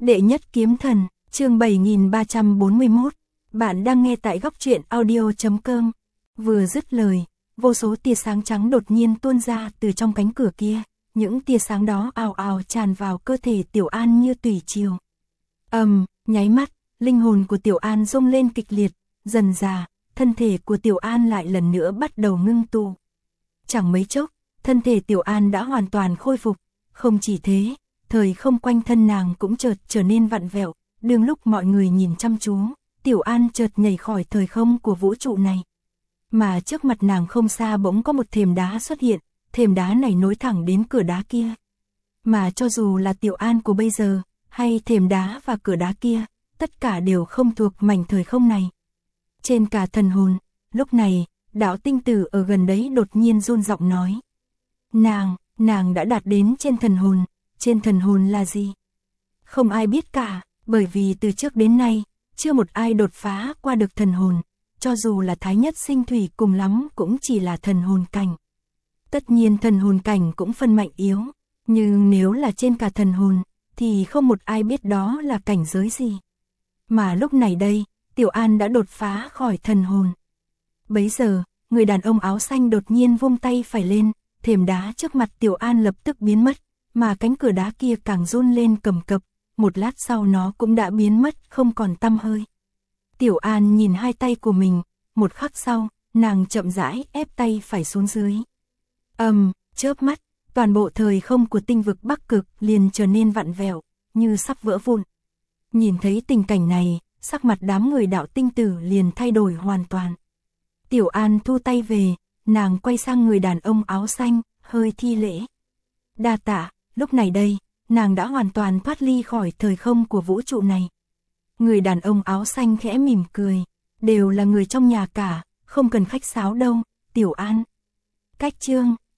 Đệ nhất kiếm thần, chương 7341. Bạn đang nghe tại góc truyện audio.com. Vừa dứt lời, vô số tia sáng trắng đột nhiên tuôn ra từ trong cánh cửa kia. Những tia sáng đó ào ào tràn vào cơ thể Tiểu An như tùy chiều. Nháy mắt, linh hồn của Tiểu An rung lên kịch liệt, dần dà, thân thể của Tiểu An lại lần nữa bắt đầu ngưng tụ. Chẳng mấy chốc, thân thể Tiểu An đã hoàn toàn khôi phục, không chỉ thế, thời không quanh thân nàng cũng chợt trở nên vặn vẹo, đương lúc mọi người nhìn chăm chú, Tiểu An chợt nhảy khỏi thời không của vũ trụ này. Mà trước mặt nàng không xa bỗng có một thềm đá xuất hiện, thềm đá này nối thẳng đến cửa đá kia. Mà cho dù là Tiểu An của bây giờ, hay thềm đá và cửa đá kia, tất cả đều không thuộc mảnh thời không này. Trên cả thần hồn, lúc này, đạo tinh tử ở gần đấy đột nhiên run giọng nói. Nàng đã đạt đến trên thần hồn là gì? Không ai biết cả, bởi vì từ trước đến nay, chưa một ai đột phá qua được thần hồn, cho dù là Thái Nhất Sinh Thủy cùng lắm cũng chỉ là thần hồn cảnh. Tất nhiên thần hồn cảnh cũng phân mạnh yếu, nhưng nếu là trên cả thần hồn, thì không một ai biết đó là cảnh giới gì. Mà lúc này đây, Tiểu An đã đột phá khỏi thần hồn. Bấy giờ, người đàn ông áo xanh đột nhiên vung tay phải lên, thềm đá trước mặt Tiểu An lập tức biến mất, mà cánh cửa đá kia càng run lên cầm cập, một lát sau nó cũng đã biến mất không còn tăm hơi. Tiểu An nhìn hai tay của mình, một khắc sau, nàng chậm rãi ép tay phải xuống dưới. Chớp mắt, toàn bộ thời không của tinh vực Bắc Cực liền trở nên vặn vẹo, như sắp vỡ vụn. Nhìn thấy tình cảnh này, sắc mặt đám người đạo tinh tử liền thay đổi hoàn toàn. Tiểu An thu tay về, nàng quay sang người đàn ông áo xanh, hơi thi lễ. Đa tạ, lúc này đây, nàng đã hoàn toàn thoát ly khỏi thời không của vũ trụ này. Người đàn ông áo xanh khẽ mỉm cười, đều là người trong nhà cả, không cần khách sáo đâu, Tiểu An. Cách chương